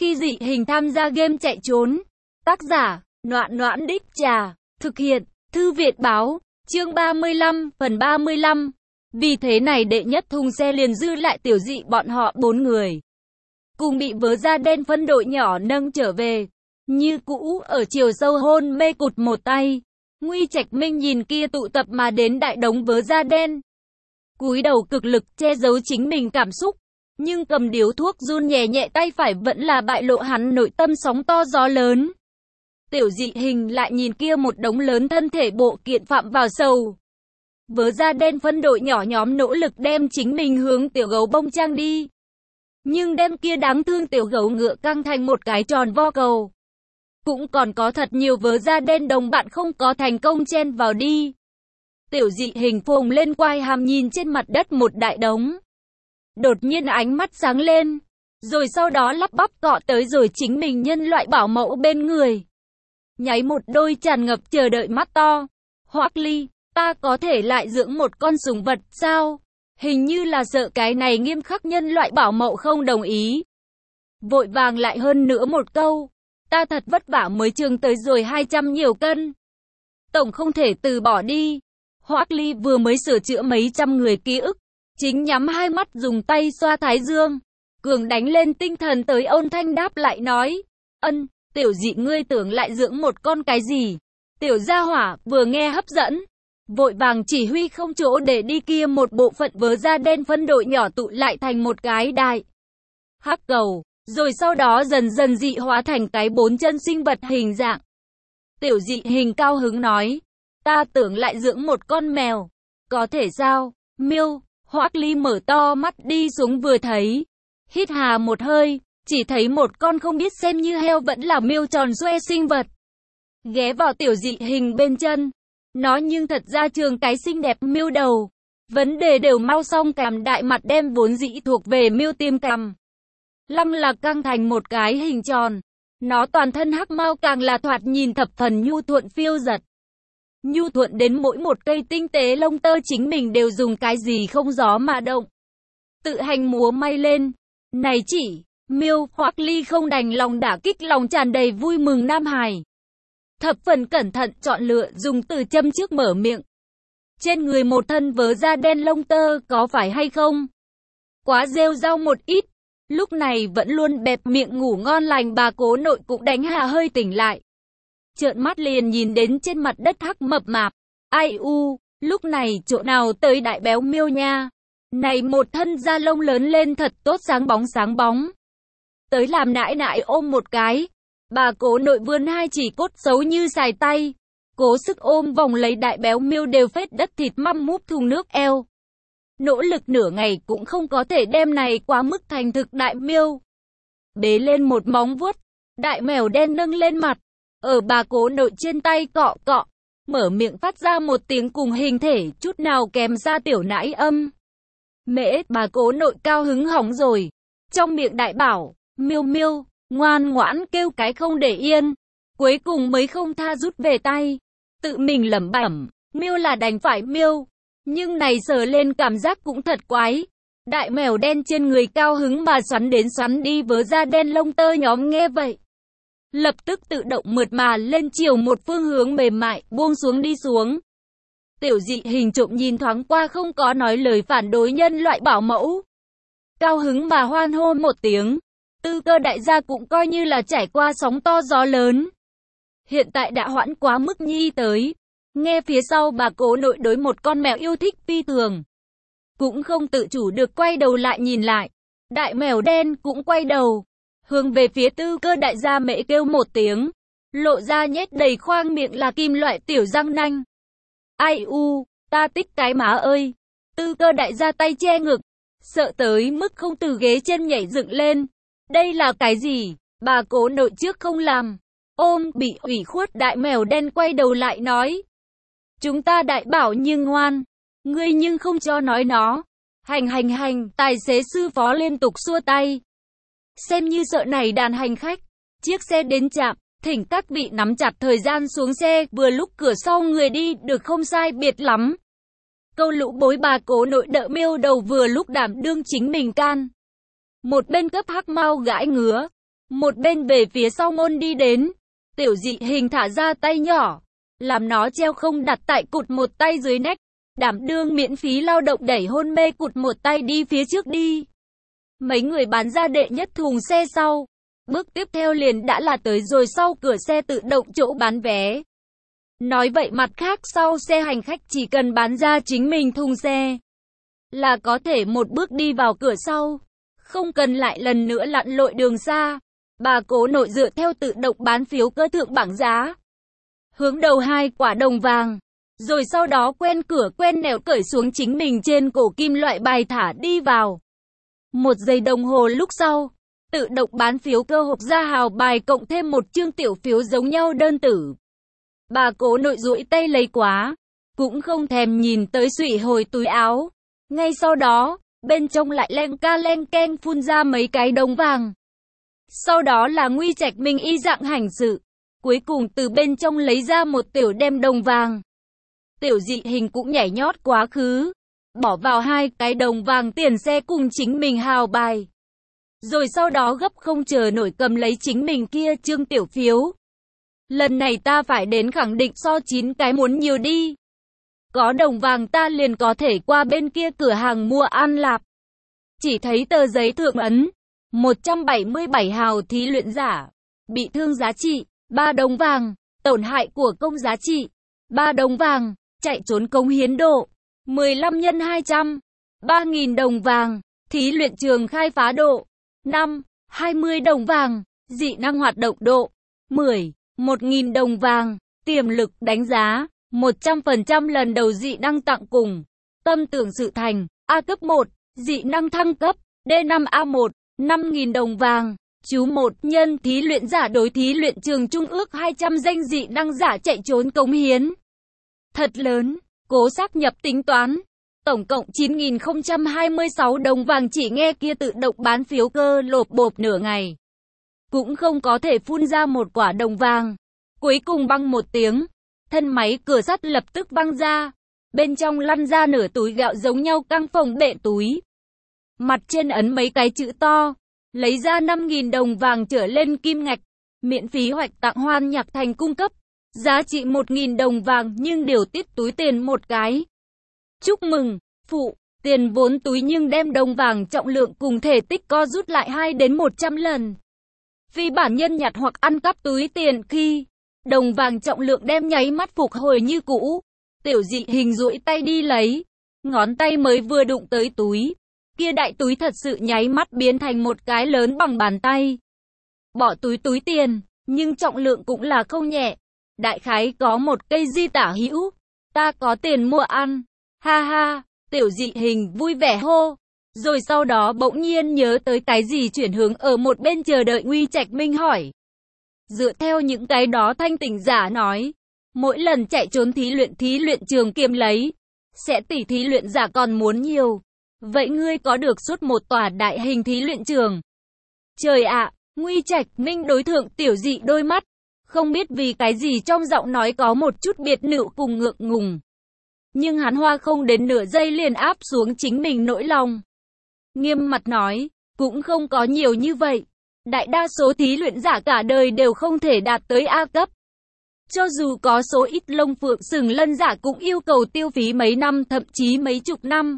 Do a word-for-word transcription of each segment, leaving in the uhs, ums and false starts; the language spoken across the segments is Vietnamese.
Khi dị hình tham gia game chạy trốn. Tác giả, Noãn Noãn Đích Trà. Thực hiện, Thư Viện Báo. Chương ba mươi lăm, phần ba mươi lăm. Vì thế này đệ nhất thùng xe liền dư lại tiểu dị bọn họ bốn người. Cùng bị vớ da đen phân đội nhỏ nâng trở về. Như cũ, ở chiều sâu hôn mê cụt một tay. Nguy Trạch Minh nhìn kia tụ tập mà đến đại đống vớ da đen. Cúi đầu cực lực che giấu chính mình cảm xúc. Nhưng cầm điếu thuốc run nhẹ nhẹ tay phải vẫn là bại lộ hắn nội tâm sóng to gió lớn. Tiểu dị hình lại nhìn kia một đống lớn thân thể bộ kiện phạm vào sầu. Vớ da đen phân đội nhỏ nhóm nỗ lực đem chính mình hướng tiểu gấu bông trang đi. Nhưng đem kia đáng thương tiểu gấu ngựa căng thành một cái tròn vo cầu. Cũng còn có thật nhiều vớ da đen đồng bạn không có thành công chen vào đi. Tiểu dị hình phồng lên quai hàm nhìn trên mặt đất một đại đống. Đột nhiên ánh mắt sáng lên. Rồi sau đó lắp bắp cọ tới rồi chính mình nhân loại bảo mẫu bên người. Nháy một đôi tràn ngập chờ đợi mắt to. Hoắc Ly, ta có thể lại dưỡng một con sủng vật sao? Hình như là sợ cái này nghiêm khắc nhân loại bảo mẫu không đồng ý. Vội vàng lại hơn nữa một câu. Ta thật vất vả mới trường tới rồi hai trăm nhiều cân. Tổng không thể từ bỏ đi. Hoắc Ly vừa mới sửa chữa mấy trăm người ký ức. Chính nhắm hai mắt dùng tay xoa thái dương. Cường đánh lên tinh thần tới ôn thanh đáp lại nói. Ân, tiểu dị ngươi tưởng lại dưỡng một con cái gì? Tiểu gia hỏa vừa nghe hấp dẫn. Vội vàng chỉ huy không chỗ để đi kia một bộ phận vớ da đen phân đội nhỏ tụ lại thành một cái đại hắc cầu. Rồi sau đó dần dần dị hóa thành cái bốn chân sinh vật hình dạng. Tiểu dị hình cao hứng nói. Ta tưởng lại dưỡng một con mèo. Có thể sao? Miêu. Hoắc Ly mở to mắt đi xuống vừa thấy. Hít hà một hơi. Chỉ thấy một con không biết xem như heo vẫn là miêu tròn xoe sinh vật. Ghé vào tiểu dị hình bên chân. Nó nhưng thật ra trường cái xinh đẹp miêu đầu. Vấn đề đều mau xong cằm đại mặt đem vốn dĩ thuộc về miêu tiêm cằm. Lăng là căng thành một cái hình tròn. Nó toàn thân hắc mau càng là thoạt nhìn thập phần nhu thuận phiêu giật. Nhu thuận đến mỗi một cây tinh tế lông tơ chính mình đều dùng cái gì không gió mà động. Tự hành múa may lên. Này chỉ, miêu, Hoắc Ly không đành lòng đả kích lòng tràn đầy vui mừng nam hài. Thập phần cẩn thận chọn lựa dùng từ châm trước mở miệng. Trên người một thân vớ da đen lông tơ có phải hay không? Quá rêu rao một ít. Lúc này vẫn luôn bẹp miệng ngủ ngon lành bà cố nội cũng đánh hạ hơi tỉnh lại. Trợn mắt liền nhìn đến trên mặt đất hắc mập mạp. Ai u, lúc này chỗ nào tới đại béo miêu nha. Này một thân da lông lớn lên thật tốt sáng bóng sáng bóng. Tới làm nãi nãi ôm một cái. Bà cố nội vươn hai chỉ cốt xấu như xài tay. Cố sức ôm vòng lấy đại béo miêu đều phết đất thịt măm múp thùng nước eo. Nỗ lực nửa ngày cũng không có thể đem này quá mức thành thực đại miêu. Bế lên một móng vuốt. Đại mèo đen nâng lên mặt. Ở bà cố nội trên tay cọ cọ. Mở miệng phát ra một tiếng cùng hình thể chút nào kèm ra tiểu nãi âm. Mễ, bà cố nội cao hứng hỏng rồi. Trong miệng đại bảo, miêu miêu, ngoan ngoãn kêu cái không để yên. Cuối cùng mới không tha rút về tay. Tự mình lẩm bẩm, miêu là đành phải miêu. Nhưng này sờ lên cảm giác cũng thật quái. Đại mèo đen trên người cao hứng mà xoắn đến xoắn đi vớ da đen lông tơ nhóm nghe vậy. Lập tức tự động mượt mà lên chiều một phương hướng mềm mại, buông xuống đi xuống. Tiểu dị hình trộm nhìn thoáng qua không có nói lời phản đối nhân loại bảo mẫu. Cao hứng mà hoan hô một tiếng. Tư Cơ đại gia cũng coi như là trải qua sóng to gió lớn. Hiện tại đã hoãn quá mức nhi tới. Nghe phía sau bà cố nội đối một con mèo yêu thích phi thường. Cũng không tự chủ được quay đầu lại nhìn lại. Đại mèo đen cũng quay đầu. Hướng về phía Tư Cơ đại gia mễ kêu một tiếng. Lộ ra nhét đầy khoang miệng là kim loại tiểu răng nanh. Ai u, ta tích cái má ơi. Tư Cơ đại gia tay che ngực. Sợ tới mức không từ ghế trên nhảy dựng lên. Đây là cái gì? Bà cố nội trước không làm. Ôm bị ủy khuất đại mèo đen quay đầu lại nói. Chúng ta đại bảo nhưng ngoan. Ngươi nhưng không cho nói nó. Hành hành hành, tài xế sư phó liên tục xua tay. Xem như sợ này đàn hành khách. Chiếc xe đến trạm, thỉnh các vị nắm chặt thời gian xuống xe, vừa lúc cửa sau người đi được không sai biệt lắm. Câu lũ bối bà cố nội đỡ miêu đầu vừa lúc đảm đương chính mình can. Một bên cấp hắc mau gãi ngứa. Một bên về phía sau môn đi đến, Tiểu Dị Hình thả ra tay nhỏ, làm nó treo không đặt tại cụt một tay dưới nách, đảm đương miễn phí lao động đẩy hôn mê cụt một tay đi phía trước đi. Mấy người bán ra đệ nhất thùng xe sau, bước tiếp theo liền đã là tới rồi sau cửa xe tự động chỗ bán vé. Nói vậy mặt khác sau xe hành khách chỉ cần bán ra chính mình thùng xe, là có thể một bước đi vào cửa sau, không cần lại lần nữa lặn lội đường xa. Bà Cố Nội dựa theo tự động bán phiếu cơ thượng bảng giá, hướng đầu hai quả đồng vàng, rồi sau đó quen cửa quen nẻo cởi xuống chính mình trên cổ kim loại bài thả đi vào. Một giây đồng hồ lúc sau, tự động bán phiếu cơ hộp ra hào bài cộng thêm một chương tiểu phiếu giống nhau đơn tử. Bà Cố Nội duỗi tay lấy quá, cũng không thèm nhìn tới sụy hồi túi áo. Ngay sau đó, bên trong lại len ca len ken phun ra mấy cái đồng vàng. Sau đó là Nguy Trạch Minh y dạng hành sự, cuối cùng từ bên trong lấy ra một tiểu đem đồng vàng. Tiểu Dị Hình cũng nhảy nhót quá khứ, bỏ vào hai cái đồng vàng tiền xe cùng chính mình hào bài. Rồi sau đó gấp không chờ nổi cầm lấy chính mình kia trương tiểu phiếu. Lần này ta phải đến khẳng định so chín cái muốn nhiều đi. Có đồng vàng ta liền có thể qua bên kia cửa hàng mua ăn lạp. Chỉ thấy tờ giấy thượng ấn một trăm bảy mươi bảy hào thí luyện giả, bị thương giá trị ba đồng vàng, tổn hại của công giá trị ba đồng vàng, chạy trốn công hiến độ mười lăm nhân hai trăm, ba nghìn đồng vàng, thí luyện trường khai phá độ năm, hai mươi đồng vàng, dị năng hoạt động độ mười, một nghìn đồng vàng, tiềm lực đánh giá một trăm phần trăm lần đầu dị năng tặng cùng, tâm tưởng sự thành, A cấp một, dị năng thăng cấp, D năm A một, năm nghìn đồng vàng, chú một nhân thí luyện giả đối thí luyện trường trung ước hai trăm danh dị năng giả chạy trốn cống hiến. Thật lớn, cố xác nhập tính toán, tổng cộng chín nghìn không trăm hai mươi sáu đồng vàng, chỉ nghe kia tự động bán phiếu cơ lộp bộp nửa ngày. Cũng không có thể phun ra một quả đồng vàng. Cuối cùng băng một tiếng, thân máy cửa sắt lập tức văng ra, bên trong lăn ra nửa túi gạo giống nhau căng phồng bệ túi. Mặt trên ấn mấy cái chữ to, lấy ra năm nghìn đồng vàng trở lên kim ngạch, miễn phí hoạch tặng Hoan Nhạc Thành cung cấp, giá trị một nghìn đồng vàng nhưng điều tiết túi tiền một cái. Chúc mừng, phụ, tiền vốn túi nhưng đem đồng vàng trọng lượng cùng thể tích co rút lại hai đến một trăm lần. Phi bản nhân nhặt hoặc ăn cắp túi tiền khi đồng vàng trọng lượng đem nháy mắt phục hồi như cũ. Tiểu Dị Hình duỗi tay đi lấy, ngón tay mới vừa đụng tới túi, kia đại túi thật sự nháy mắt biến thành một cái lớn bằng bàn tay. Bỏ túi túi tiền, nhưng trọng lượng cũng là không nhẹ. Đại khái có một cây di tả hữu. Ta có tiền mua ăn. Ha ha, Tiểu Dị Hình vui vẻ hô. Rồi sau đó bỗng nhiên nhớ tới cái gì, chuyển hướng ở một bên chờ đợi Nguy Trạch Minh hỏi. Dựa theo những cái đó thanh tỉnh giả nói, mỗi lần chạy trốn thí luyện thí luyện trường kiếm lấy, sẽ tỷ thí luyện giả còn muốn nhiều. Vậy ngươi có được suốt một tòa đại hình thí luyện trường? Trời ạ, Nguy Trạch Minh đối thượng Tiểu Dị đôi mắt, không biết vì cái gì trong giọng nói có một chút biệt nữ cùng ngượng ngùng. Nhưng hắn hoa không đến nửa giây liền áp xuống chính mình nỗi lòng. Nghiêm mặt nói, cũng không có nhiều như vậy. Đại đa số thí luyện giả cả đời đều không thể đạt tới A cấp. Cho dù có số ít lông phượng sừng lân giả cũng yêu cầu tiêu phí mấy năm thậm chí mấy chục năm.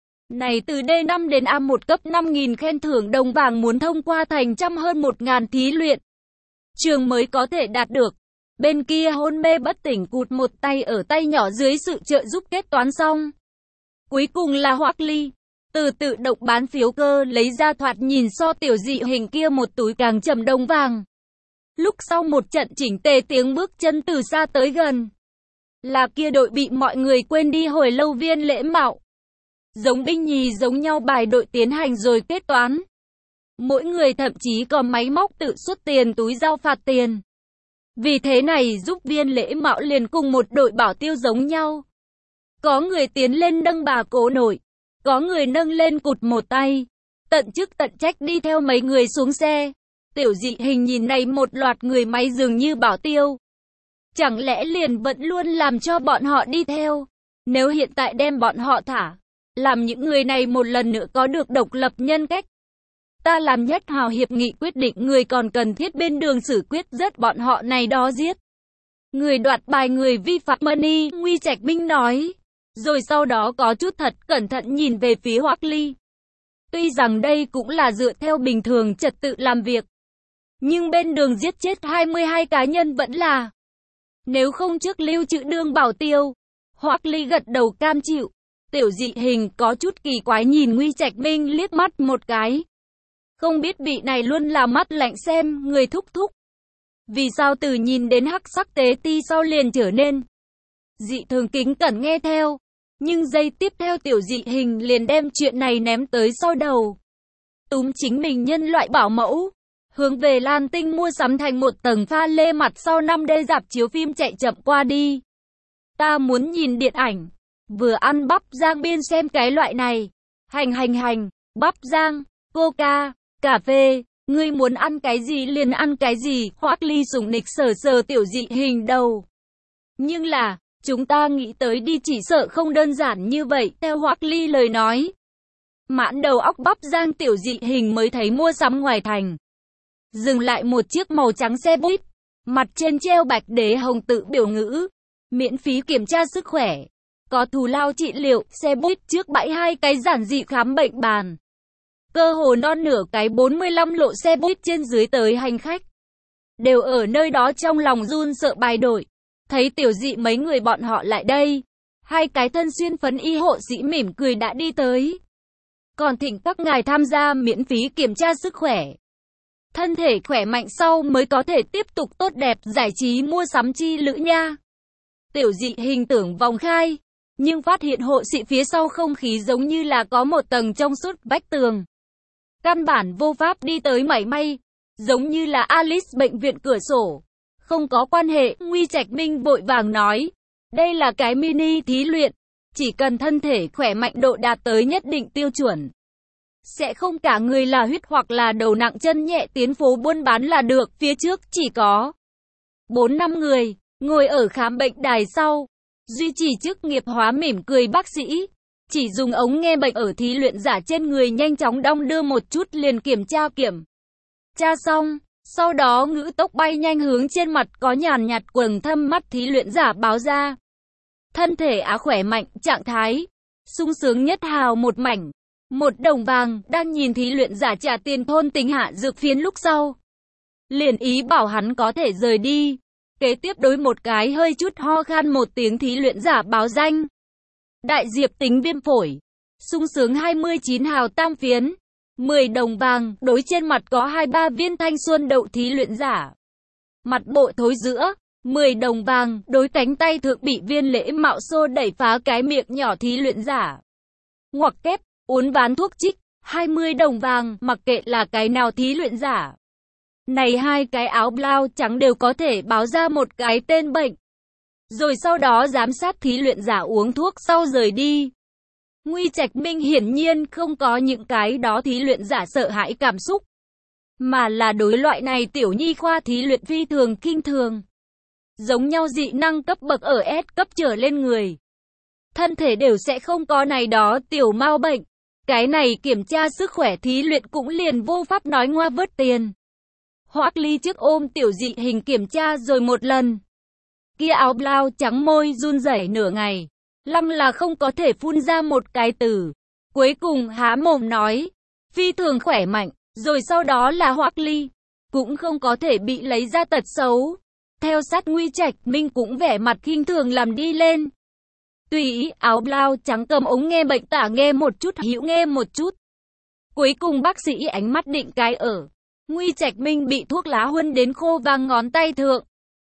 Này từ D năm đến A một cấp năm nghìn khen thưởng đồng vàng muốn thông qua thành trăm hơn một ngàn thí luyện trường mới có thể đạt được. Bên kia hôn mê bất tỉnh cụt một tay ở tay nhỏ dưới sự trợ giúp kết toán xong. Cuối cùng là Hoắc Ly, từ tự động bán phiếu cơ lấy ra thoạt nhìn so Tiểu Dị Hình kia một túi càng trầm đồng vàng. Lúc sau một trận chỉnh tề tiếng bước chân từ xa tới gần. Là kia đội bị mọi người quên đi hồi lâu Viên Lễ Mạo. Giống binh nhì giống nhau bài đội tiến hành rồi kết toán. Mỗi người thậm chí còn máy móc tự xuất tiền túi giao phạt tiền. Vì thế này giúp Viên Lễ Mạo liền cùng một đội bảo tiêu giống nhau. Có người tiến lên nâng bà Cố Nội, có người nâng lên cụt một tay, tận chức tận trách đi theo mấy người xuống xe. Tiểu Dị Hình nhìn này một loạt người máy dường như bảo tiêu. Chẳng lẽ liền vẫn luôn làm cho bọn họ đi theo? Nếu hiện tại đem bọn họ thả, làm những người này một lần nữa có được độc lập nhân cách, Ta làm nhất hào hiệp nghị quyết định người còn cần thiết bên đường xử quyết rất bọn họ này đó giết. Người đoạt bài người vi phạm money, Nguy Trạch Minh nói. Rồi sau đó có chút thật cẩn thận nhìn về phía Hoắc Ly. Tuy rằng đây cũng là dựa theo bình thường trật tự làm việc. Nhưng bên đường giết chết hai mươi hai cá nhân vẫn là. Nếu không trước lưu trữ đương bảo tiêu. Hoắc Ly gật đầu cam chịu. Tiểu Dị Hình có chút kỳ quái nhìn Nguy Trạch Minh liếc mắt một cái. Không biết vị này luôn là mắt lạnh xem người thúc thúc. Vì sao từ nhìn đến hắc sắc tế ti sau liền trở nên dị thường kính cẩn nghe theo. Nhưng giây tiếp theo Tiểu Dị Hình liền đem chuyện này ném tới sau đầu. Túm chính mình nhân loại bảo mẫu. Hướng về Lan Tinh mua sắm thành một tầng pha lê mặt sau năm D rạp chiếu phim chạy chậm qua đi. Ta muốn nhìn điện ảnh. Vừa ăn bắp rang biên xem cái loại này. Hành hành hành, bắp rang, coca, cà phê. Ngươi muốn ăn cái gì liền ăn cái gì. Hoắc Ly sủng nịch sờ sờ Tiểu Dị Hình đầu. Nhưng là, chúng ta nghĩ tới đi chỉ sợ không đơn giản như vậy. Theo Hoắc Ly lời nói. Mãn đầu óc bắp rang Tiểu Dị Hình mới thấy mua sắm ngoài thành. Dừng lại một chiếc màu trắng xe buýt. Mặt trên treo bạch đế hồng tự biểu ngữ. Miễn phí kiểm tra sức khỏe. Có thù lao trị liệu. Xe buýt trước bãi hai cái giản dị khám bệnh bàn. Cơ hồ non nửa cái bốn mươi lăm lộ xe buýt trên dưới tới hành khách. Đều ở nơi đó trong lòng run sợ bài đổi. Thấy Tiểu Dị mấy người bọn họ lại đây. Hai cái thân xuyên phấn y hộ sĩ mỉm cười đã đi tới. Còn thỉnh các ngài tham gia miễn phí kiểm tra sức khỏe. Thân thể khỏe mạnh sau mới có thể tiếp tục tốt đẹp giải trí mua sắm chi lữ nha. Tiểu Dị Hình tưởng vòng khai. Nhưng phát hiện hộ sĩ phía sau không khí giống như là có một tầng trong suốt vách tường. Căn bản vô pháp đi tới mảy may. Giống như là Alice bệnh viện cửa sổ. Không có quan hệ, Nguy Trạch Minh vội vàng nói. Đây là cái mini thí luyện. Chỉ cần thân thể khỏe mạnh độ đạt tới nhất định tiêu chuẩn. Sẽ không cả người là huyết hoặc là đầu nặng chân nhẹ tiến phố buôn bán là được. Phía trước chỉ có bốn năm người, ngồi ở khám bệnh đài sau. Duy trì chức nghiệp hóa mỉm cười bác sĩ. Chỉ dùng ống nghe bệnh ở thí luyện giả trên người nhanh chóng đong đưa một chút liền kiểm tra kiểm. Tra xong, sau đó ngữ tốc bay nhanh hướng trên mặt có nhàn nhạt quầng thâm mắt thí luyện giả báo ra. Thân thể á khỏe mạnh, trạng thái sung sướng nhất hào một mảnh. Một đồng vàng đang nhìn thí luyện giả trả tiền thôn tính hạ dược phiến lúc sau. Liền ý bảo hắn có thể rời đi. Kế tiếp đối một cái hơi chút ho khan một tiếng thí luyện giả báo danh. Đại diệp tính viêm phổi. Sung sướng hai mươi chín hào tam phiến. mười đồng vàng, đối trên mặt có hai ba viên thanh xuân đậu thí luyện giả. Mặt bộ thối giữa. mười đồng vàng, đối cánh tay thượng bị viên lễ mạo xô đẩy phá cái miệng nhỏ thí luyện giả. Ngoặc kép, uốn ván thuốc trích. hai mươi đồng vàng, mặc kệ là cái nào thí luyện giả. Này hai cái áo blau trắng đều có thể báo ra một cái tên bệnh. Rồi sau đó giám sát thí luyện giả uống thuốc sau rời đi. Nguy Trạch Minh hiển nhiên không có những cái đó thí luyện giả sợ hãi cảm xúc. Mà là đối loại này tiểu nhi khoa thí luyện phi thường kinh thường. Giống nhau dị năng cấp bậc ở S cấp trở lên người. Thân thể đều sẽ không có này đó tiểu mau bệnh. Cái này kiểm tra sức khỏe thí luyện cũng liền vô pháp nói ngoa vớt tiền. Hoắc Ly trước ôm Tiểu Dị Hình kiểm tra rồi một lần. Kia áo blau trắng môi run rẩy nửa ngày. Lăng là không có thể phun ra một cái từ. Cuối cùng há mồm nói. Phi thường khỏe mạnh. Rồi sau đó là Hoắc Ly. Cũng không có thể bị lấy ra tật xấu. Theo sát Nguy Trạch Minh cũng vẻ mặt khinh thường làm đi lên. Tùy ý áo blau trắng cầm ống nghe bệnh tả nghe một chút hữu nghe một chút. Cuối cùng bác sĩ ánh mắt định cái ở. Nguy Trạch Minh bị thuốc lá huân đến khô vàng ngón tay thượng.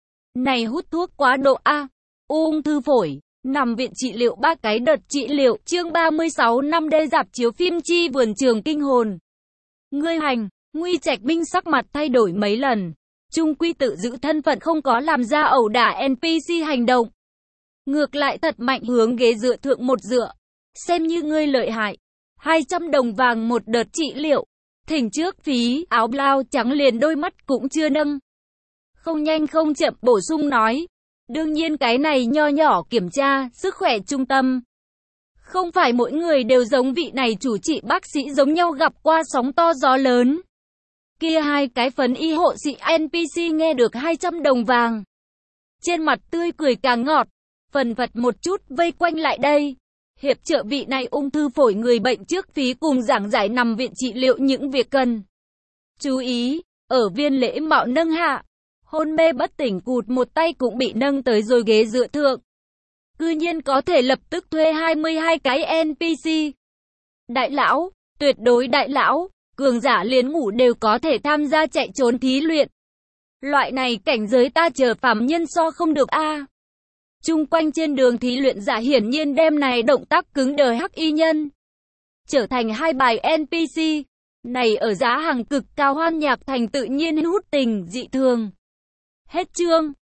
Này hút thuốc quá độ A. Ung thư phổi. Nằm viện trị liệu ba cái đợt trị liệu. Chương ba mươi sáu năm D rạp chiếu phim chi vườn trường kinh hồn. Ngươi hành. Nguy Trạch Minh sắc mặt thay đổi mấy lần. Trung quy tự giữ thân phận không có làm ra ẩu đả en pê xê hành động. Ngược lại thật mạnh hướng ghế dựa thượng một dựa. Xem như ngươi lợi hại. hai trăm đồng vàng một đợt trị liệu. Thỉnh trước phí, áo blau trắng liền đôi mắt cũng chưa nâng. Không nhanh không chậm bổ sung nói. Đương nhiên cái này nho nhỏ kiểm tra, sức khỏe trung tâm. Không phải mỗi người đều giống vị này chủ trị bác sĩ giống nhau gặp qua sóng to gió lớn. Kia hai cái phấn y hộ sĩ en pê xê nghe được hai trăm đồng vàng. Trên mặt tươi cười càng ngọt, phần phật một chút vây quanh lại đây. Hiệp trợ vị này ung thư phổi người bệnh trước phí cùng giảng giải nằm viện trị liệu những việc cần. Chú ý, ở viên lễ mạo nâng hạ, hôn mê bất tỉnh cụt một tay cũng bị nâng tới rồi ghế dựa thượng. Cư nhiên có thể lập tức thuê hai mươi hai cái en pê xê. Đại lão, tuyệt đối đại lão, cường giả liền ngủ đều có thể tham gia chạy trốn thí luyện. Loại này cảnh giới ta chờ phàm nhân so không được a. Chung quanh trên đường thí luyện giả hiển nhiên đem này động tác cứng đờ hắc y nhân trở thành hai bài en pê xê. Này ở giá hàng cực cao hoan nhạc thành tự nhiên hút tình dị thường. Hết chương.